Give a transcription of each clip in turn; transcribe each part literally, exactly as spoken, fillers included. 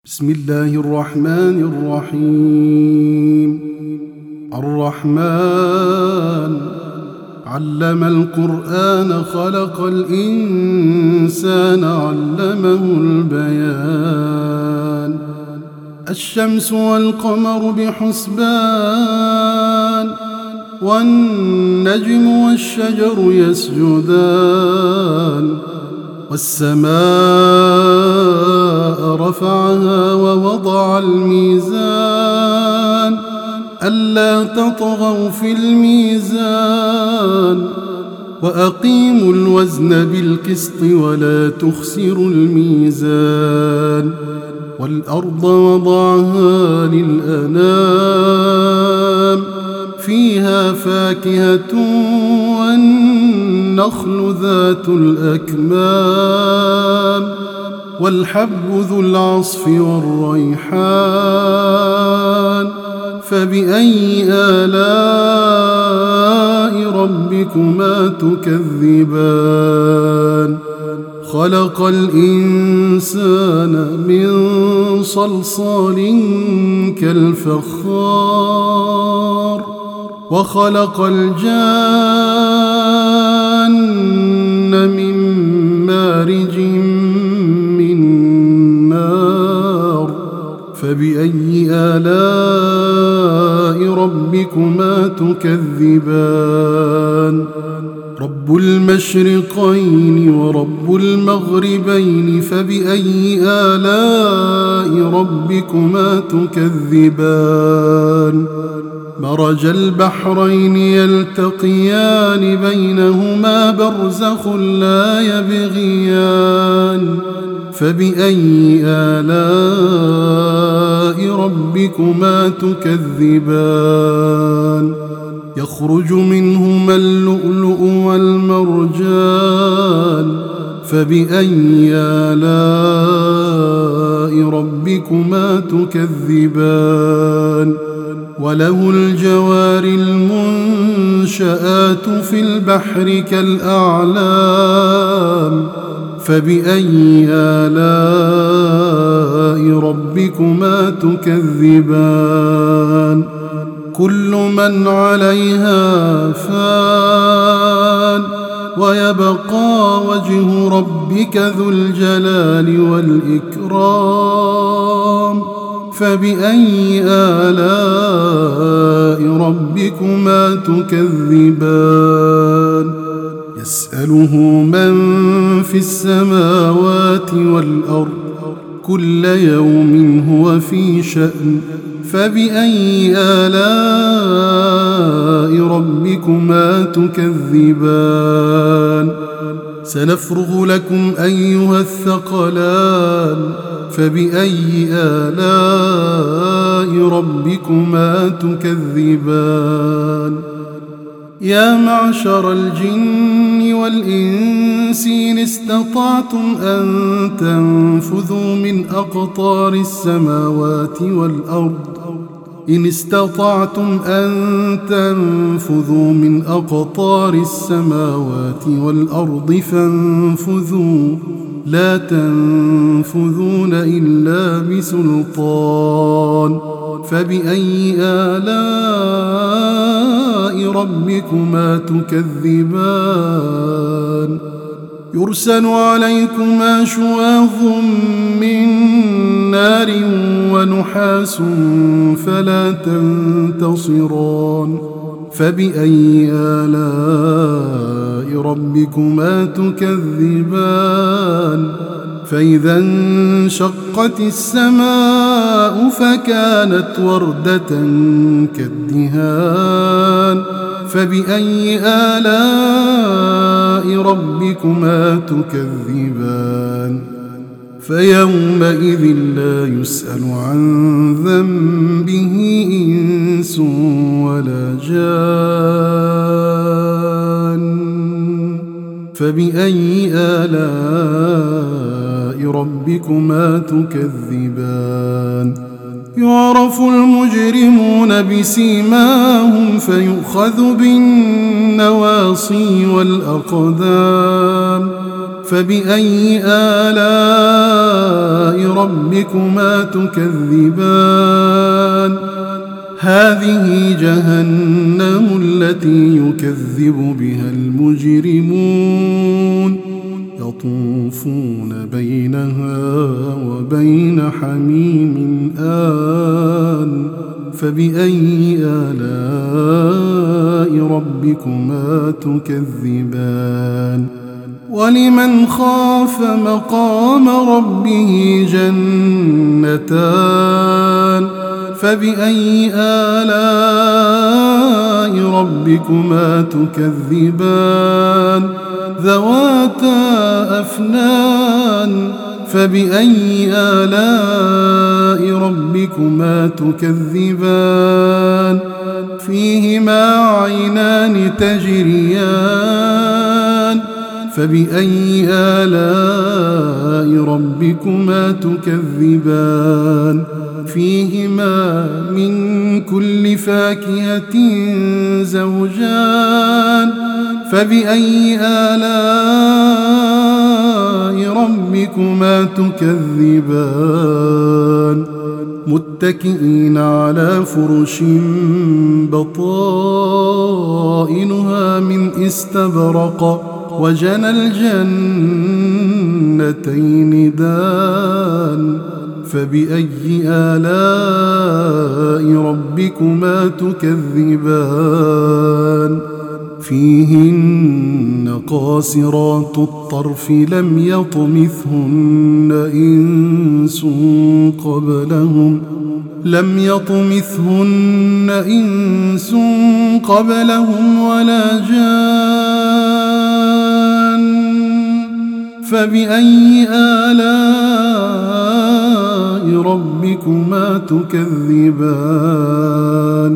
بسم الله الرحمن الرحيم. الرحمن علم القرآن خلق الإنسان علمه البيان. الشمس والقمر بحسبان والنجم والشجر يسجدان والسماء رفعها ووضع الميزان ألا تطغوا في الميزان وأقيموا الوزن بالقسط ولا تخسروا الميزان. والأرض وضعها للأنام فيها فاكهة والنخل ذات الأكمام والحب ذو العصف والريحان. فبأي آلاء ربكما تكذبان؟ خلق الإنسان من صلصال كالفخار وخلق الجان من مارج من نار. فبأي آلاء ربكما تكذبان؟ رب المشرقين ورب المغربين فبأي آلاء ربكما تكذبان؟ مرج البحرين يلتقيان بينهما برزخ لا يبغيان. فبأي آلاء ربكما تكذبان؟ يخرج منهما اللؤلؤ والمرجان. فبأي آلاء ربكما تكذبان؟ وله الجوار المنشآت في البحر كالأعلام. فبأي آلاء ربكما تكذبان؟ كل من عليها فان ويبقى وجه ربك ذو الجلال والإكرام. فبأي آلاء ربكما تكذبان؟ يسأله من في السماوات والأرض كل يوم هو في شأن. فبأي آلاء ربكما تكذبان؟ سنفرغ لكم أيها الثقلان. فبأي آلاء ربكما تكذبان؟ يا معشر الجن والإنس إن استطعتم أن تنفذوا من أقطار السماوات والأرض إن استطعتم أن تنفذوا من أقطار السماوات والأرض فانفذوا لا تنفذون إلا بسلطان. فبأي آلاء ربكما تكذبان؟ يرسل عليكما شواظ من نار ونحاس فلا تنتصران. فبأي آلاء ربكما تكذبان؟ فإذا انشقت السماء فكانت وردة كالدهان. فبأي آلاء ربكما تكذبان؟ فيومئذ لا يسأل عن ذنبه إنس ولا جان. فبأي آلاء ربكما تكذبان؟ يعرف المجرمون بسيماهم فيؤخذ بالنواصي والأقدام. فبأي آلاء ربكما تكذبان هذه جهنم التي يكذب بها المجرمون يطوفون بينها وبين حميم آن فبأي آلاء ربكما تكذبان ولمن خاف مقام ربه جنتان فبأي آلاء ربكما تكذبان ذواتا أفنان فبأي آلاء ربكما تكذبان فيهما عينان تجريان فبأي آلاء ربكما تكذبان فيهما من كل فاكهة زوجان فبأي آلاء ربكما تكذبان متكئين على فرش بطائنها من استبرق وجنى الجنتين دان فبأي آلاء ربكما تكذبان فيهن قاصرات الطرف لم يطمثهن إنس قبلهم لم يطمثهن إنس قبلهم ولا جان فبأي آلاء ربكما تكذبان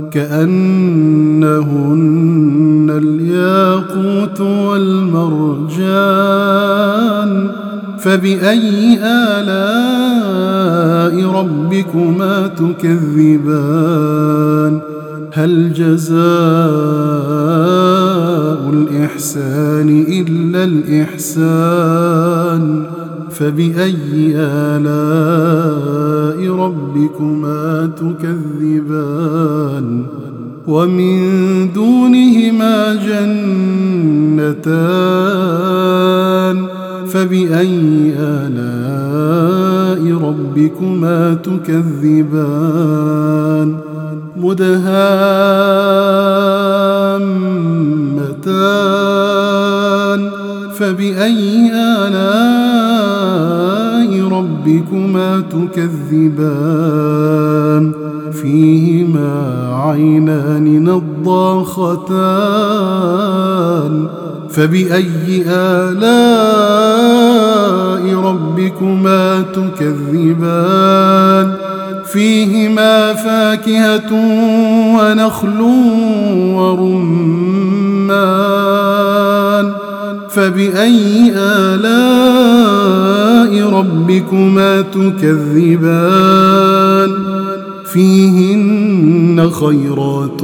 كأنهن الياقوت والمرجان فبأي آلاء ربكما تكذبان هل جزاء الإحسان إلا الإحسان فبأي آلاء ربكما تكذبان ومن دونهما جنتان فبأي آلاء ربكما تكذبان مدهامتان فبأي آلاء ربكما تكذبان فيهما عينان نضاختان فبأي آلاء ربكما تكذبان فيهما فاكهة ونخل ورمان فبأي آلاء ربكما تكذبان فيهن خيرات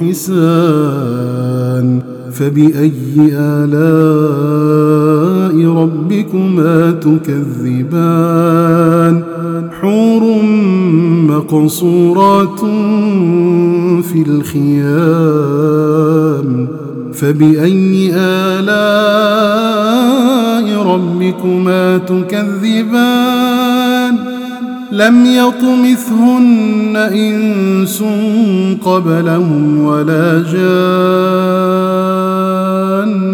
حسان فبأي آلاء ربكما تكذبان حور مقصورات في الخيام فبأي آلاء ربكما تكذبان لم يطمثهن إنس قبلهم ولا جان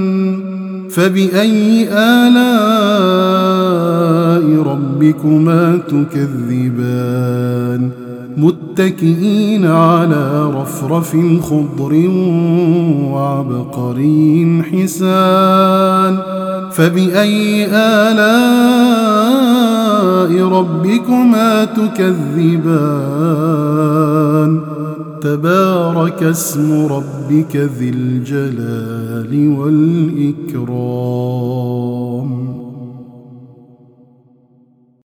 فبأي آلاء ربكما تكذبان متكئين على رفرف خضر وعبقري حسان فبأي آلاء ربكما تكذبان تبارك اسم ربك ذي الجلال والإكرام.